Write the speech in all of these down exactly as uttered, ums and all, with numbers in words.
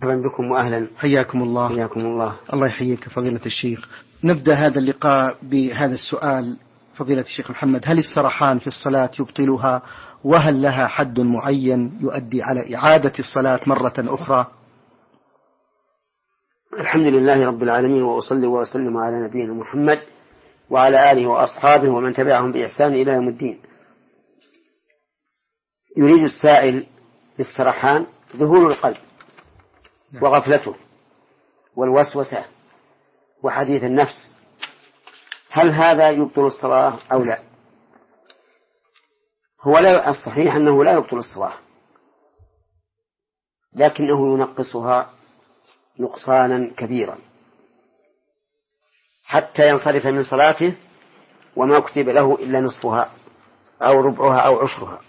مرحبا بكم وأهلا. حياكم الله. حياكم الله. الله يحييك فضيلة الشيخ. نبدأ هذا اللقاء بهذا السؤال فضيلة الشيخ محمد: هل السرحان في الصلاة يبطلها؟ وهل لها حد معين يؤدي على إعادة الصلاة مرة أخرى؟ الحمد لله رب العالمين، وأصلي وأسلم على نبينا محمد وعلى آله وأصحابه ومن تبعهم بإحسان إلى يوم الدين. يريد السائل بالسرحان ذهول القلب وغفلته والوسوسة وحديث النفس، هل هذا يبطل الصلاة أو لا؟ هو لا الصحيح أنه لا يبطل الصلاة، لكنه ينقصها نقصانا كبيرا حتى ينصرف من صلاته وما كتب له إلا نصفها أو ربعها أو عشرها.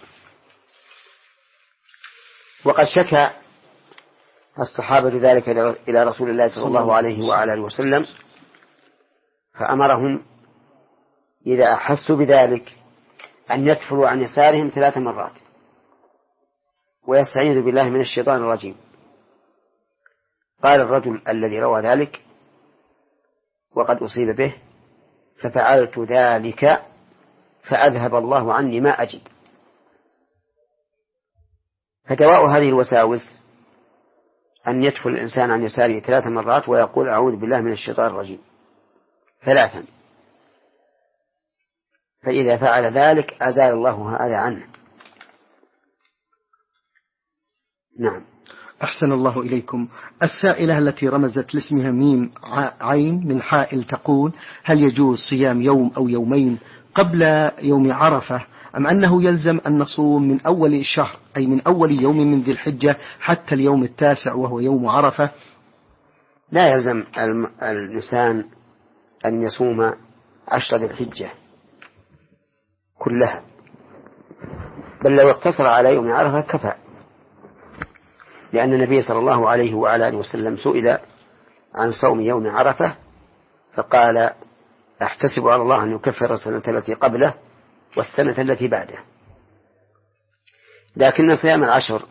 وقد شكى الصحابة ذلك إلى رسول الله صلى الله عليه وعلى آله وسلم، فأمرهم إذا أحسوا بذلك أن يكفروا عن يسارهم ثلاث مرات ويستعيذوا بالله من الشيطان الرجيم. قال الرجل الذي روى ذلك وقد أصيب به: ففعلت ذلك فأذهب الله عني ما أجد. فدواء هذه الوساوس أن يدخل الإنسان عن يساره ثلاث مرات ويقول: أعوذ بالله من الشيطان الرجيم ثلاثا، فإذا فعل ذلك أزال الله هذا عنه. نعم. أحسن الله إليكم. السائلة التي رمزت لاسمها ميم عين من حائل تقول: هل يجوز صيام يوم أو يومين قبل يوم عرفة، أم أنه يلزم أن نصوم من أول الشهر، أي من أول يوم من ذي الحجة حتى اليوم التاسع وهو يوم عرفة؟ لا يلزم الإنسان أن يصوم عشر ذي الحجة كلها، بل لو اقتصر على يوم عرفة كفى، لأن النبي صلى الله عليه وعلى آله وسلم سئل عن صوم يوم عرفة فقال: أحتسب على الله أن يكفر السنة التي قبله والسنة التي بعده. لكن صيام العشر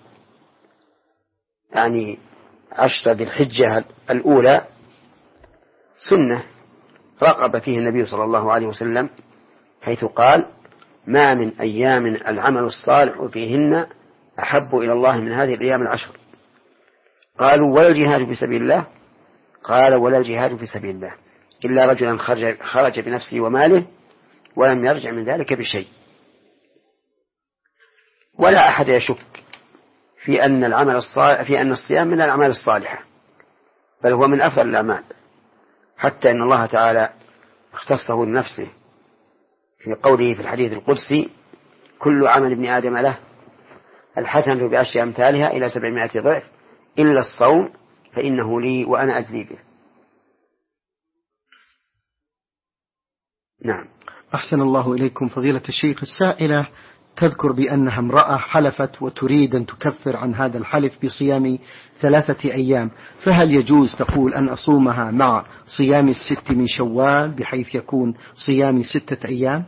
يعني عشر ذي الحجة الأولى سنة رغب فيه النبي صلى الله عليه وسلم، حيث قال: ما من أيام العمل الصالح فيهن أحب إلى الله من هذه الأيام العشر. قالوا: ولا الجهاد في سبيل الله؟ قال: ولا الجهاد في سبيل الله إلا رجلا خرج, خرج بنفسه وماله ولم يرجع من ذلك بشيء. ولا أحد يشك في أن العمل الصالح في أن الصيام من الأعمال الصالحة، بل هو من أفضل الأعمال، حتى أن الله تعالى اختصه لنفسه في قوله في الحديث القدسي: كل عمل ابن آدم له الحسنة بعشر أمثالها إلى سبعمائة ضعف إلا الصوم فإنه لي وأنا أجزي به. نعم. أحسن الله إليكم فضيلة الشيخ. السائلة تذكر بأنها امرأة حلفت وتريد أن تكفر عن هذا الحلف بصيام ثلاثة أيام، فهل يجوز تقول أن أصومها مع صيام الست من شوال بحيث يكون صيامي ستة أيام؟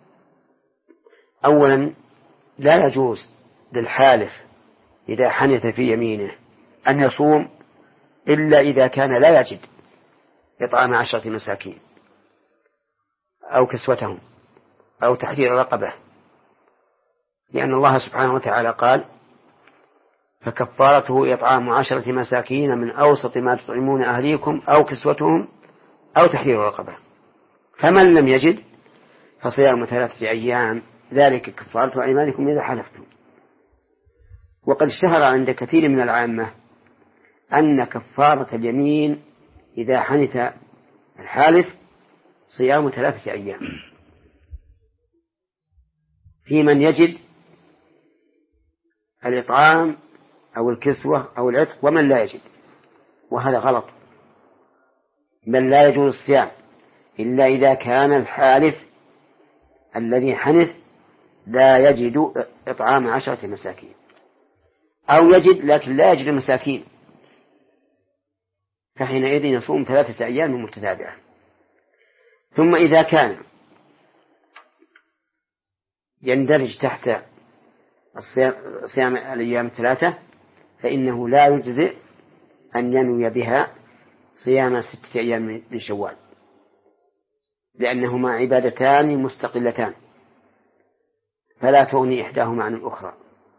أولا لا يجوز للحالف إذا حنث في يمينه أن يصوم إلا إذا كان لا يجد إطعام عشرة مساكين أو كسوتهم أو تحرير رقبة، لأن الله سبحانه وتعالى قال: فكفارته إطعام عشرة مساكين من أوسط ما تطعمون أهليكم أو كسوتهم أو تحرير رقبة. فمن لم يجد فصيام ثلاثة أيام ذلك كفارة أيمانكم إذا حلفتم. وقد اشتهر عند كثير من العامة أن كفارة اليمين إذا حنث الحالف صيام ثلاثة أيام في من يجد الإطعام أو الكسوة أو العتق ومن لا يجد، وهذا غلط، بل لا يجوز الصيام إلا إذا كان الحالف الذي حنث لا يجد إطعام عشرة مساكين، أو يجد لكن لا يجد مساكين، فحينئذ يصوم ثلاثة أيام متتابعة. ثم إذا كان يندرج تحت الصيام الأيام الثلاثة فإنه لا يجزئ أن ينوي بها صيام ستة أيام من شوال، لأنهما عبادتان مستقلتان فلا تغني إحداهما عن الأخرى،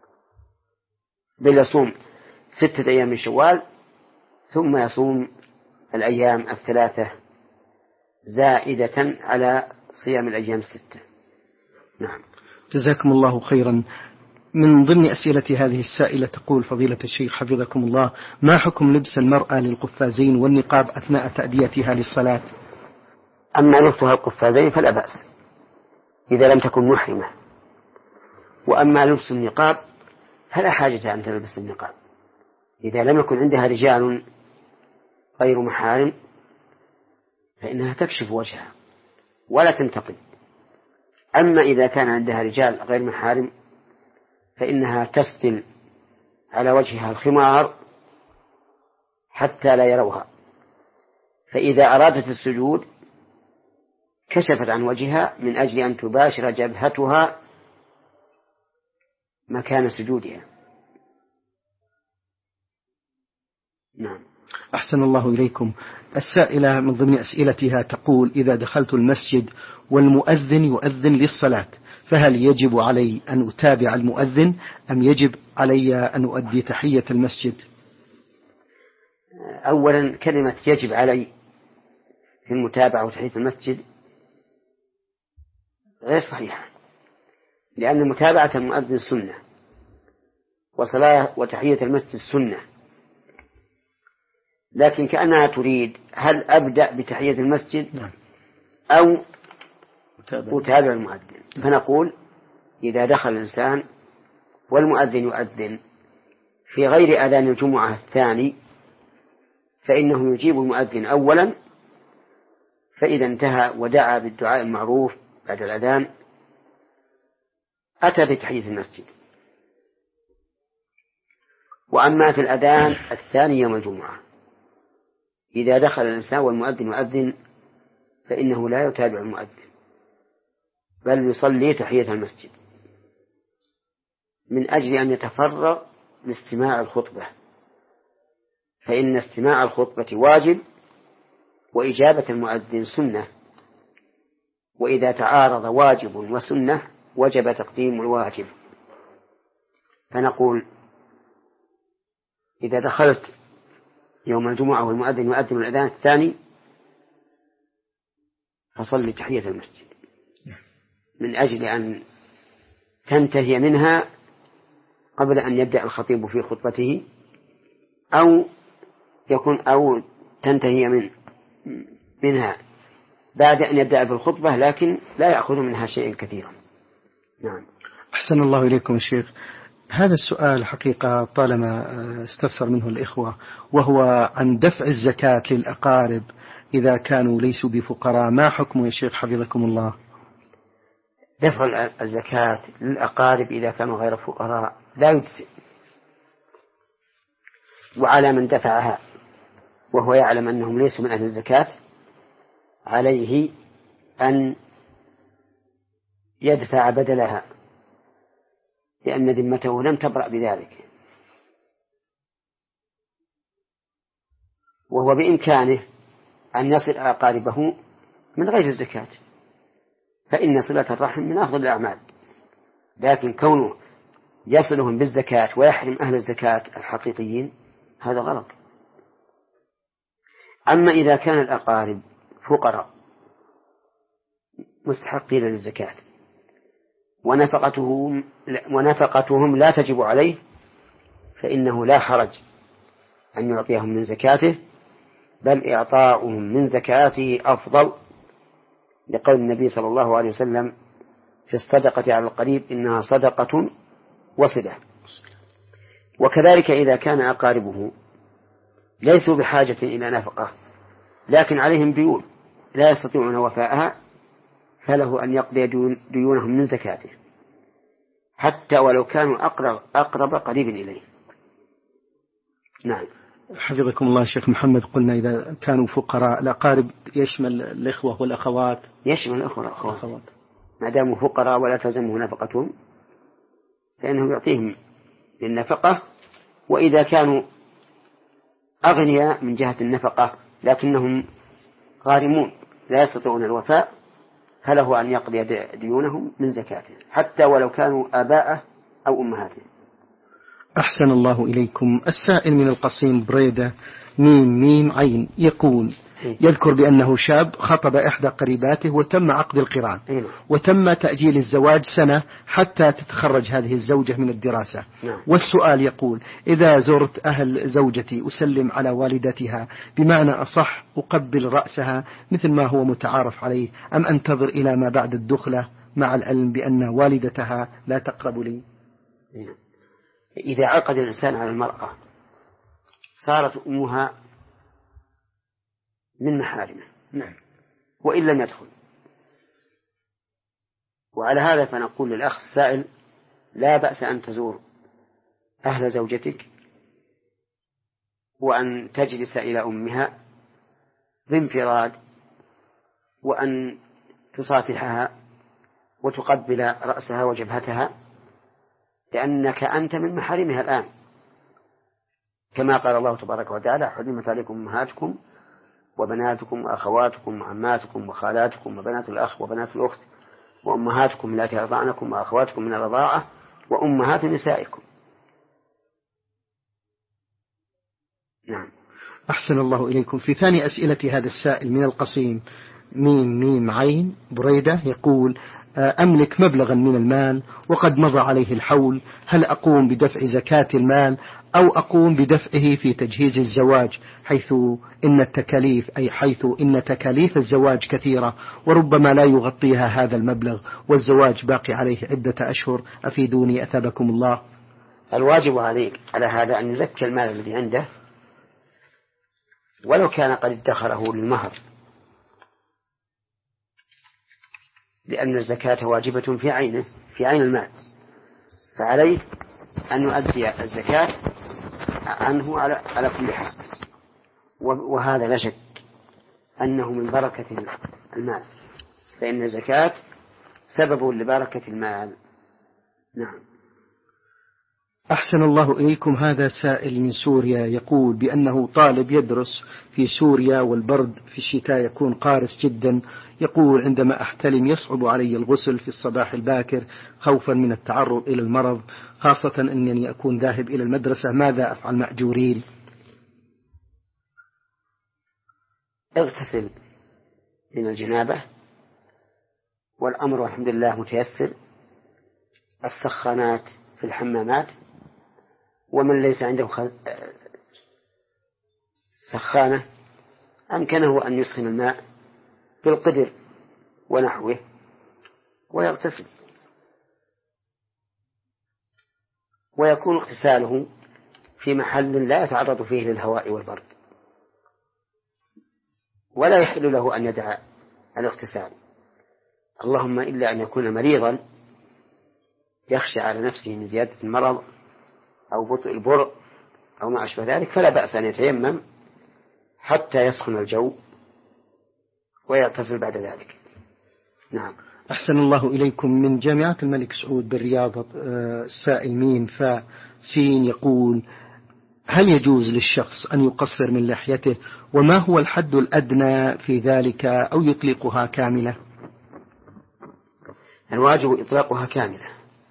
بل يصوم ستة أيام من شوال ثم يصوم الأيام الثلاثة زائدة على صيام الأيام الستة. نعم. جزاكم الله خيرا. من ضمن أسئلة هذه السائلة تقول فضيلة الشيخ حفظكم الله: ما حكم لبس المرأة للقفازين والنقاب أثناء تأديتها للصلاة؟ أما لبسها القفازين فلا بأس إذا لم تكن محرمة، وأما لبس النقاب فلا حاجة أن تلبس النقاب إذا لم يكن عندها رجال غير محارم، فإنها تكشف وجهها ولا تنتقد. أما إذا كان عندها رجال غير محارم فإنها تسدل على وجهها الخمار حتى لا يروها، فإذا أرادت السجود كشفت عن وجهها من أجل أن تباشر جبهتها مكان سجودها. نعم. أحسن الله إليكم. السائلة من ضمن أسئلتها تقول: إذا دخلت المسجد والمؤذن يؤذن للصلاة فهل يجب علي أن أتابع المؤذن أم يجب علي أن أؤدي تحية المسجد؟ أولا كلمة يجب علي في المتابعة وتحية المسجد غير صحيحة، لأن متابعة المؤذن سنة وصلاة وتحية المسجد سنة، لكن كأنها تريد هل أبدأ بتحية المسجد أو أتابع المؤذن. فنقول إذا دخل الإنسان والمؤذن يؤذن في غير أذان الجمعة الثاني فإنه يجيب المؤذن أولا، فإذا انتهى ودعا بالدعاء المعروف بعد الأذان أتى بتحية المسجد. وأما في الأذان الثاني يوم الجمعة إذا دخل الإنسان والمؤذن يؤذن فإنه لا يتابع المؤذن بل يصلي تحية المسجد من أجل أن يتفرغ لاستماع الخطبة، فإن استماع الخطبة واجب وإجابة المؤذن سنة، وإذا تعارض واجب وسنة وجب تقديم الواجب. فنقول إذا دخلت يوم الجمعة والمؤذن يؤذن الأذان الثاني فصلي تحية المسجد من أجل أن تنتهي منها قبل أن يبدأ الخطيب في خطبته، أو يكون أو تنتهي من منها بعد أن يبدأ في الخطبة لكن لا يأخذ منها شيئا كثيرا. نعم. أحسن الله إليكم الشيخ. هذا السؤال حقيقة طالما استفسر منه الإخوة، وهو عن دفع الزكاة للأقارب إذا كانوا ليسوا بفقراء، ما حكمه يا شيخ حفظكم الله؟ دفع الزكاة للأقارب إذا كانوا غير فقراء لا يجزئ، وعلى من دفعها وهو يعلم أنهم ليسوا من أهل الزكاة عليه أن يدفع بدلها، لأن ذمته لم تبرأ بذلك، وهو بإمكانه أن يصل أقاربه من غير الزكاة، فإن صلة الرحم من أفضل الأعمال، لكن كونه يصلهم بالزكاة ويحرم أهل الزكاة الحقيقيين هذا غلط. أما إذا كان الأقارب فقراء مستحقين للزكاة ونفقتهم ونفقتهم لا تجب عليه فإنه لا حرج أن يعطيهم من زكاته، بل إعطاؤهم من زكاته أفضل، لقول النبي صلى الله عليه وسلم في الصدقة على القريب إنها صدقة وصلة. وكذلك إذا كان أقاربه ليسوا بحاجة إلى نفقة لكن عليهم ديون لا يستطيعون وفاءها فله أن يقضي ديونهم من زكاته حتى ولو كانوا أقرب, أقرب قريب إليه. نعم. حفظكم الله شيخ محمد، قلنا إذا كانوا فقراء الأقارب يشمل الإخوة والأخوات؟ يشمل الإخوة والأخوات ما داموا فقراء ولا تلزمه نفقتهم فإنه يعطيهم للنفقة، وإذا كانوا أغنياء من جهة النفقة لكنهم غارمون لا يستطيعون الوفاء، فله أن يقضي ديونهم من زكاته حتى ولو كانوا آباءه أو أمهاته. أحسن الله إليكم. السائل من القصيم بريدة ميم ميم عين يقول يذكر بأنه شاب خطب إحدى قريباته وتم عقد القران وتم تأجيل الزواج سنة حتى تتخرج هذه الزوجة من الدراسة. والسؤال يقول إذا زرت أهل زوجتي أسلم على والدتها بمعنى أصح أقبل رأسها مثل ما هو متعارف عليه أم أنتظر إلى ما بعد الدخلة مع العلم بأن والدتها لا تقرب لي؟ إذا عقد الإنسان على المرأة صارت أمها من محارمه نعم وإن لم يدخل. وعلى هذا فنقول للأخ السائل لا بأس أن تزور أهل زوجتك وأن تجلس إلى أمها بانفراد وأن تصافحها وتقبل رأسها وجبهتها لأنك أنت من محارمها الآن، كما قال الله تبارك وتعالى حرمت عليكم أمهاتكم وبناتكم وأخواتكم وعماتكم وخالاتكم وبنات الأخ وبنات الأخت وأمهاتكم التي أرضعنكم وأخواتكم من الرضاعة وأمهات نسائكم. نعم. أحسن الله إليكم. في ثاني أسئلة هذا السائل من القصيم ميم ميم عين بريدة يقول أملك مبلغا من المال وقد مضى عليه الحول، هل أقوم بدفع زكاة المال أو أقوم بدفعه في تجهيز الزواج حيث إن التكاليف أي حيث إن تكاليف الزواج كثيرة وربما لا يغطيها هذا المبلغ والزواج باقي عليه عدة أشهر، أفيدوني أثابكم الله. الواجب عليك على هذا أن يزكي المال الذي عنده ولو كان قد ادخره للمهر، لأن الزكاة واجبة في عينه في عين المال، فعليه أن يؤدي الزكاة عنه على على كل حال، وهذا لا شك أنه من بركة المال، فإن الزكاة سبب لبركة المال. نعم. أحسن الله إليكم. هذا سائل من سوريا يقول بأنه طالب يدرس في سوريا والبرد في الشتاء يكون قارس جدا، يقول عندما أحتلم يصعب علي الغسل في الصباح الباكر خوفا من التعرض إلى المرض، خاصة أنني أكون ذاهب إلى المدرسة، ماذا أفعل مأجورين؟ اغتسل من الجنابة والأمر الحمد لله متيسر، السخانات في الحمامات، ومن ليس عنده سخانة أمكنه أن يسخن الماء بالقدر ونحوه ويغتسل، ويكون اغتساله في محل لا يتعرض فيه للهواء والبرد، ولا يحل له أن يدع الاغتسال، اللهم إلا أن يكون مريضا يخشى على نفسه من زيادة المرض أو بطء البرء أو ما أشبه ذلك، فلا بأس أن يتيمم حتى يسخن الجو ويغتسل بعد ذلك. نعم. أحسن الله إليكم. من جامعة الملك سعود بالرياض السائل مين فا سين يقول هل يجوز للشخص أن يقصر من لحيته وما هو الحد الأدنى في ذلك أو يطلقها كاملة؟ الواجب إطلاقها كاملة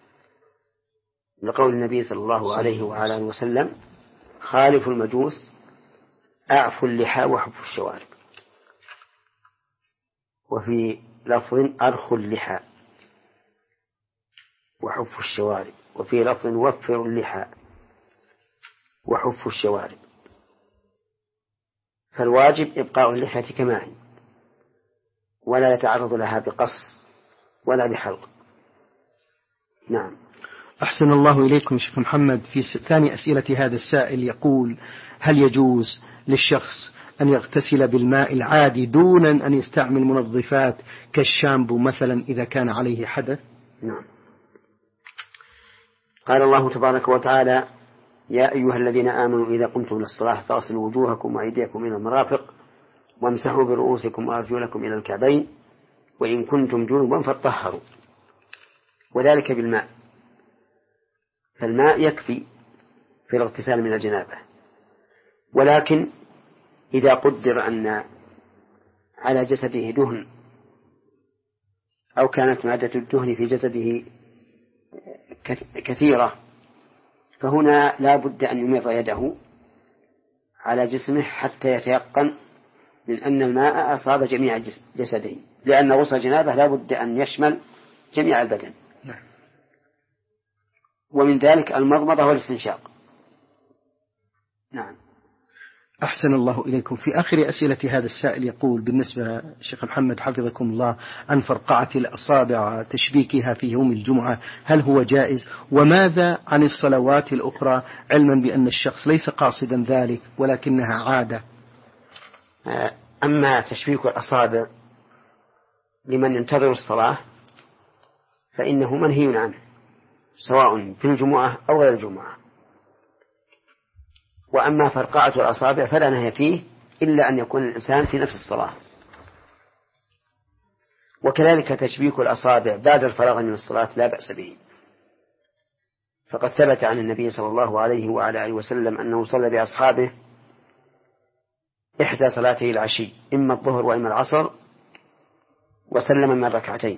لقول النبي صلى الله عليه وعلى آله وسلم خالف المجوس أعفوا اللحى وحفوا الشوارب، وفي لفظ أرخوا اللحى وحفوا الشوارب، وفي لفظ وفروا اللحى وحفوا الشوارب، فالواجب إبقاء اللحية كما هي ولا يتعرض لها بقص ولا بحلق. نعم. أحسن الله إليكم شيخ محمد. في ثاني أسئلة هذا السائل يقول هل يجوز للشخص أن يغتسل بالماء العادي دون أن يستعمل منظفات كالشامبو مثلا إذا كان عليه حدث؟ نعم. قال الله تبارك وتعالى يا أيها الذين آمنوا إذا قمتم للصلاة فاغسلوا وجوهكم وأيديكم إلى المرافق وامسحوا برؤوسكم وأرجلكم إلى الكعبين وإن كنتم جنبا فاطهروا، وذلك بالماء، فالماء يكفي في الاغتسال من الجنابة، ولكن إذا قدر أن على جسده دهن أو كانت مادة الدهن في جسده كثيرة فهنا لا بد أن يمر يده على جسمه حتى يتيقن من أن الماء أصاب جميع جسده، لأن غسل الجنابة لا بد أن يشمل جميع البدن. ومن ذلك المضمضة والاستنشاق. نعم. أحسن الله إليكم. في آخر أسئلة هذا السائل يقول بالنسبة شيخ محمد حفظكم الله عن فرقعة الأصابع تشبيكها في يوم الجمعة هل هو جائز؟ وماذا عن الصلوات الأخرى علما بأن الشخص ليس قاصدا ذلك ولكنها عادة؟ أما تشبيك الأصابع لمن ينتظر الصلاة فإنه منهي عنه سواء في الجمعة أو غير الجمعة. وأما فرقعة الأصابع فلا نهي فيه إلا أن يكون الإنسان في نفس الصلاة. وكذلك تشبيك الأصابع بعد الفراغ من الصلاة لا بأس به، فقد ثبت عن النبي صلى الله عليه وعلى آله وسلم أنه صلى بأصحابه إحدى صلاتي العشي إما الظهر وإما العصر وسلم من ركعتين،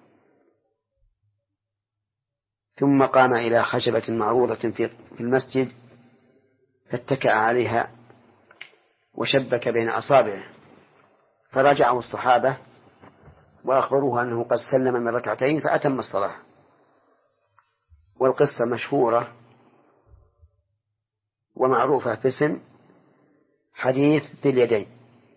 ثم قام إلى خشبة معروضة في المسجد فاتكأ عليها وشبك بين أصابعه، فرجعه الصحابة وأخبروه أنه قد سلم من ركعتين فأتم الصلاة. والقصة مشهورة ومعروفة باسم حديث ذي اليدين.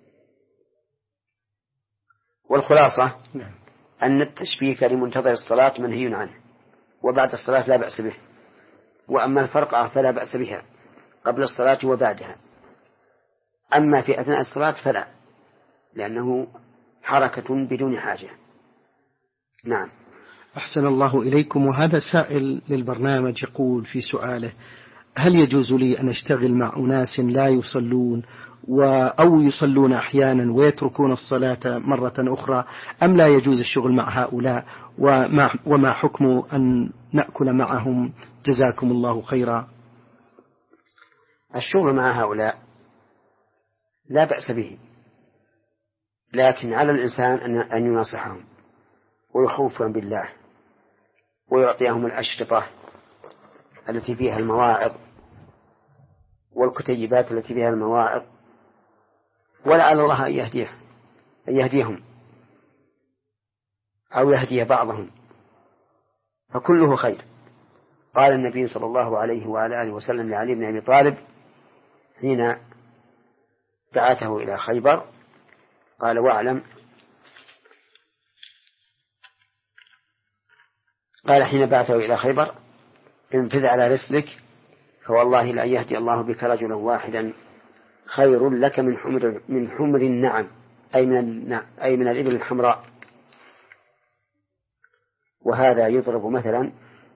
والخلاصة أن التشبيك لمنتظر الصلاة منهي عنه، وبعد الصلاة لا بأس به. وأما الفرقعة فلا بأس بها قبل الصلاة وبعدها، أما في أثناء الصلاة فلا، لأنه حركة بدون حاجة. نعم. أحسن الله إليكم. وهذا سائل للبرنامج يقول في سؤاله هل يجوز لي أن أشتغل مع أناس لا يصلون أو يصلون أحيانا ويتركون الصلاة مرة أخرى، أم لا يجوز الشغل مع هؤلاء؟ وما, وما حكم أن نأكل معهم؟ جزاكم الله خيرا. الشغل مع هؤلاء لا بأس به، لكن على الإنسان أن يناصحهم ويخوفهم بالله ويعطيهم الأشرطة التي فيها المواعظ والكتيبات التي فيها المواعظ، ولعل الله أن يهديه أن يهديهم أو يهدي بعضهم، فكله خير. قال النبي صلى الله عليه وعلى آله وسلم لعلي بن أبي طالب حين بعثه إلى خيبر قال واعلم قال حين بعثه إلى خيبر انفذ على رسلك فوالله لا يهدي الله بك رجلا واحدا خير لك من حمر من حمر النعم، أي من أي من الإبل الحمراء. وهذا يضرب مثلا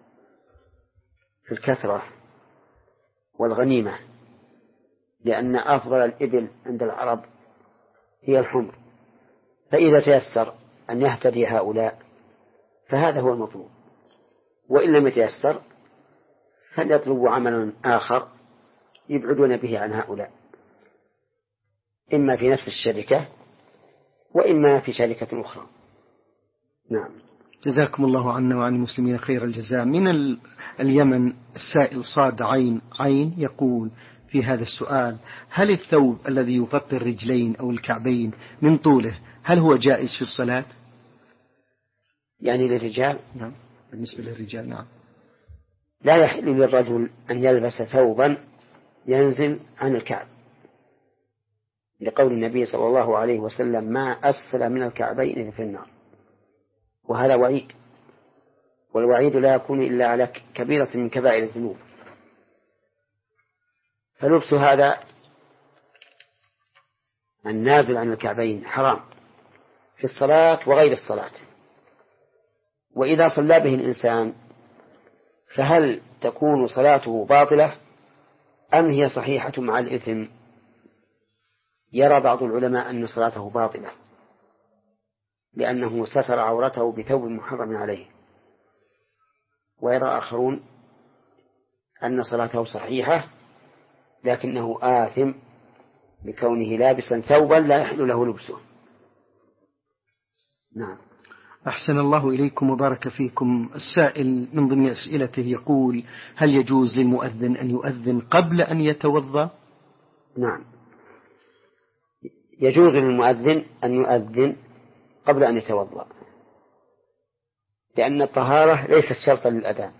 في الكثرة والغنيمة، لأن أفضل الإبل عند العرب هي الحمر، فإذا تيسر أن يهتدي هؤلاء فهذا هو المطلوب، وإن لم يتيسر فليطلبوا عملا آخر يبعدون به عن هؤلاء، إما في نفس الشركة وإما في شركة أخرى. نعم. جزاكم الله عنا وعن المسلمين خير الجزاء. من اليمن السائل صاد عين عين يقول في هذا السؤال هل الثوب الذي يغطي الرجلين أو الكعبين من طوله هل هو جائز في الصلاة؟ يعني للرجال؟ نعم بالنسبة للرجال نعم. لا يحل للرجل أن يلبس ثوبا ينزل عن الكعب، لقول النبي صلى الله عليه وسلم ما أسفل من الكعبين في النار، وهذا وعيد، والوعيد لا يكون إلا على كبيرة من كبائر الذنوب. فلبس هذا النازل عن الكعبين حرام في الصلاة وغير الصلاة. وإذا صلى به الإنسان فهل تكون صلاته باطلة أم هي صحيحة مع الإثم؟ يرى بعض العلماء أن صلاته باطلة لأنه ستر عورته بثوب محرم عليه، ويرى آخرون أن صلاته صحيحة لكنه آثم لكونه لابسا ثوبا لا يحل له لبسه. نعم. أحسن الله إليكم وبارك فيكم. السائل من ضمن أسئلته يقول: هل يجوز للمؤذن أن يؤذن قبل أن يتوضأ؟ نعم، يجوز للمؤذن أن يؤذن قبل أن يتوضأ، لأن الطهارة ليست شرطا للأذان،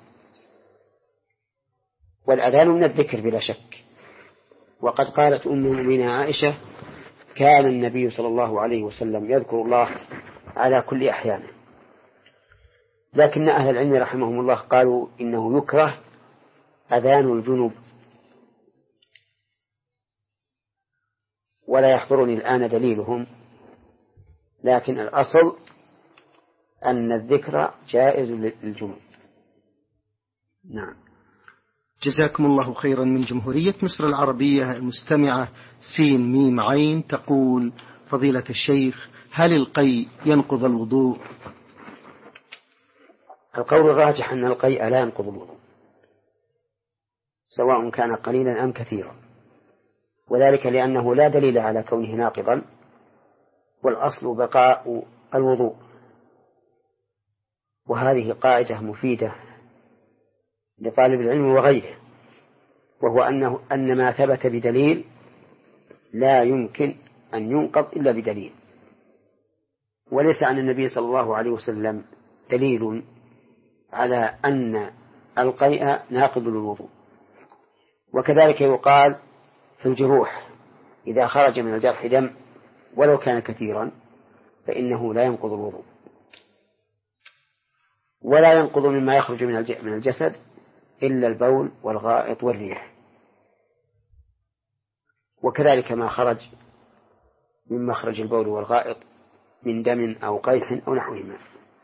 والأذان من الذكر بلا شك. وقد قالت أم المؤمنين عائشة: كان النبي صلى الله عليه وسلم يذكر الله على كل أحيانه. لكن أهل العلم رحمهم الله قالوا إنه يكره أذان الجنوب، ولا يحضرني الآن دليلهم، لكن الأصل أن الذكر جائز للجنوب. نعم. جزاكم الله خيرا. من جمهورية مصر العربية المستمعة سين ميم عين تقول: فضيلة الشيخ، هل القيء ينقض الوضوء؟ القول الراجح أن القيء لا ينقض الوضوء، سواء كان قليلا أم كثيرا، وذلك لأنه لا دليل على كونه ناقضا، والأصل بقاء الوضوء. وهذه قاعدة مفيدة لطالب العلم وغيره، وهو أنه أن ما ثبت بدليل لا يمكن أن ينقض إلا بدليل، وليس عن النبي صلى الله عليه وسلم دليل على أن القيء ناقض للوضوء. وكذلك يقال في الجروح: إذا خرج من الجرح دم ولو كان كثيرا فإنه لا ينقض الوضوء. ولا ينقض مما يخرج من الجسد إلا البول والغائط والريح، وكذلك ما خرج من مخرج البول والغائط من دم أو قيح أو نحوهما.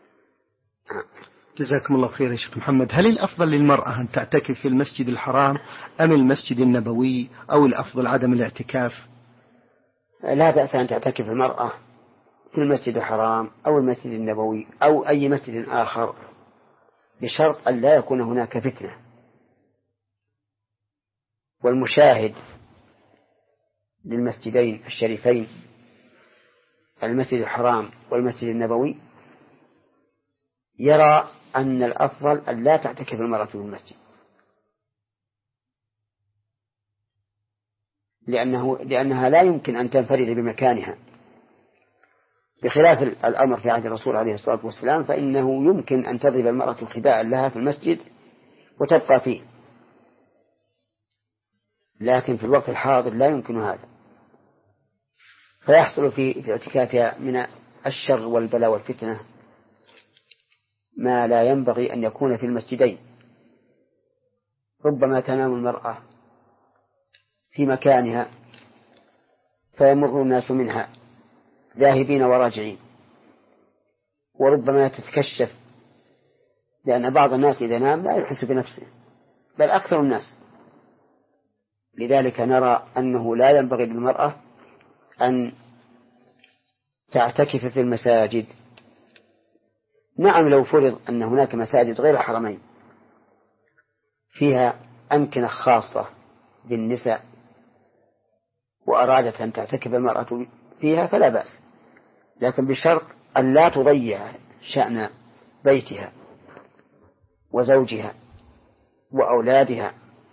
جزاكم الله خير يا شيخ محمد. هل الأفضل للمرأة أن تعتكف في المسجد الحرام أم المسجد النبوي، أو الأفضل عدم الاعتكاف؟ لا بأس أن تعتكف المرأة في المسجد الحرام أو المسجد النبوي أو أي مسجد آخر، بشرط أن لا يكون هناك فتنة. والمشاهد للمسجدين الشريفين المسجد الحرام والمسجد النبوي يرى أن الأفضل أن لا تعتكف المرأة في المسجد، لأنه لأنها لا يمكن أن تنفرد بمكانها، بخلاف الأمر في عهد الرسول عليه الصلاة والسلام، فإنه يمكن أن تضرب المرأة خباء لها في المسجد وتبقى فيه، لكن في الوقت الحاضر لا يمكن هذا، فيحصل في في اعتكافها من الشر والبلاء والفتنة ما لا ينبغي أن يكون في المسجدين. ربما تنام المرأة في مكانها فيمر الناس منها ذاهبين وراجعين، وربما تتكشف، لأن بعض الناس إذا نام لا يحس بنفسه، بل أكثر الناس. لذلك نرى أنه لا ينبغي للمرأة أن تعتكف في المساجد. نعم، لو فرض أن هناك مساجد غير الحرمين فيها أمكنة خاصة بالنساء وأرادت أن تعتكف المرأة فيها فلا بأس، لكن بشرط أن لا تضيع شأن بيتها وزوجها وأولادها،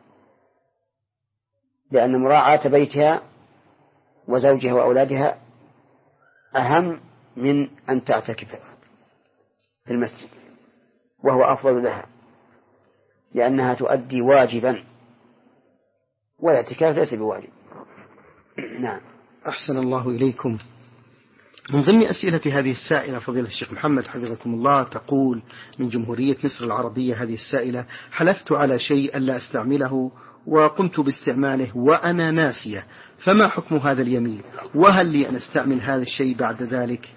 لأن مراعاة بيتها وزوجها وأولادها أهم من أن تعتكف في المسجد، وهو أفضل لها، لأنها تؤدي واجبا، والاعتكاف ليس بواجب. نعم. أحسن الله إليكم. من ضمن أسئلة هذه السائلة فضيلة الشيخ محمد حفظكم الله تقول من جمهورية مصر العربية هذه السائلة: حلفت على شيء ألا أستعمله وقمت باستعماله وأنا ناسية، فما حكم هذا اليمين؟ وهل لي أن أستعمل هذا الشيء بعد ذلك؟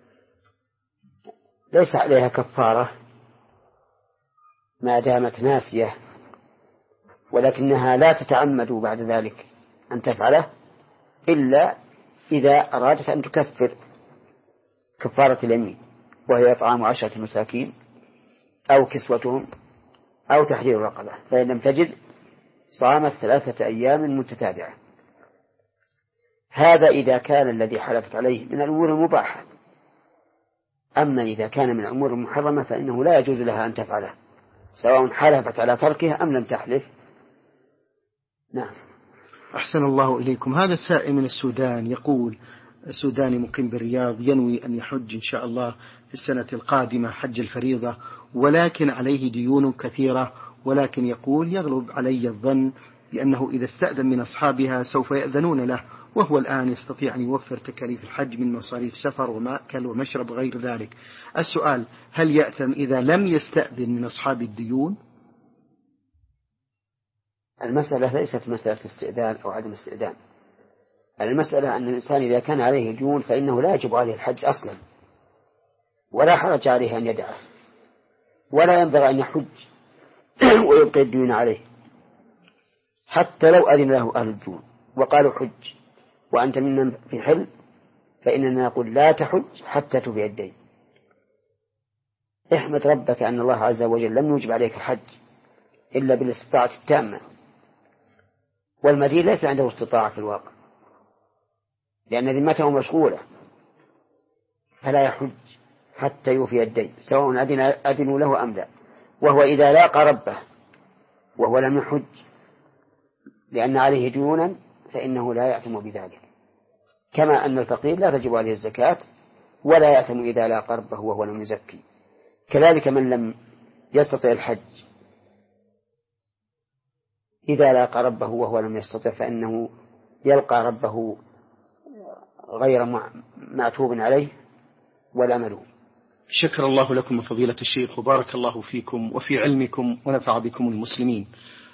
ليس عليها كفارة ما دامت ناسية، ولكنها لا تتعمد بعد ذلك أن تفعله إلا إذا أرادت أن تكفر كفارة اليمين، وهي إطعام عشرة مساكين أو كسوتهم أو تحرير رقبة، فإن لم تجد صامت ثلاثة أيام متتابعة. هذا إذا كان الذي حلفت عليه من الأمور المباحة. أما إذا كان من الأمور المحرمة فإنه لا يجوز لها أن تفعله سواء حلفت على تركها أم لم تحلف. نعم. أحسن الله إليكم. هذا السائل من السودان يقول: السوداني مقيم بالرياض ينوي أن يحج إن شاء الله في السنة القادمة حج الفريضة، ولكن عليه ديون كثيرة، ولكن يقول يغلب علي الظن بأنه إذا استأذن من أصحابها سوف يأذنون له، وهو الآن يستطيع أن يوفر تكاليف الحج من مصاريف سفر ومأكل ومشرب وغير ذلك. السؤال: هل يأثم إذا لم يستأذن من أصحاب الديون؟ المسألة ليست مسألة استئذان أو عدم استئذان. المسألة أن الإنسان إذا كان عليه ديون فإنه لا يجب عليه الحج أصلا، ولا حرج عليه أن يدعه، ولا ينبغي أن يحج ويبقي الديون عليه، حتى لو أذن له أهل الديون وقالوا حج وأنت منا في حل، فإننا نقول لا تحج حتى تبيع الدين. احمد ربك أن الله عز وجل لم يوجب عليك الحج إلا بالاستطاعة التامة، والمدين ليس عنده استطاعة في الواقع لأن ذمته مشغولة، فلا يحج حتى يوفي الدين سواء أذنوا له أم لا. وهو إذا لاقى ربه وهو لم يحج لأن عليه ديونا فإنه لا يأثم بذلك، كما أن الفقير لا تجب عليه الزكاة ولا يأثم إذا لاقى ربه وهو لم يزكي. كذلك من لم يستطع الحج إذا لاقى ربه وهو لم يستطع فإنه يلقى ربه غير معتوب عليه ولا ملوم. شكر الله لكم فضيلة الشيخ وبارك الله فيكم وفي علمكم ونفع بكم المسلمين.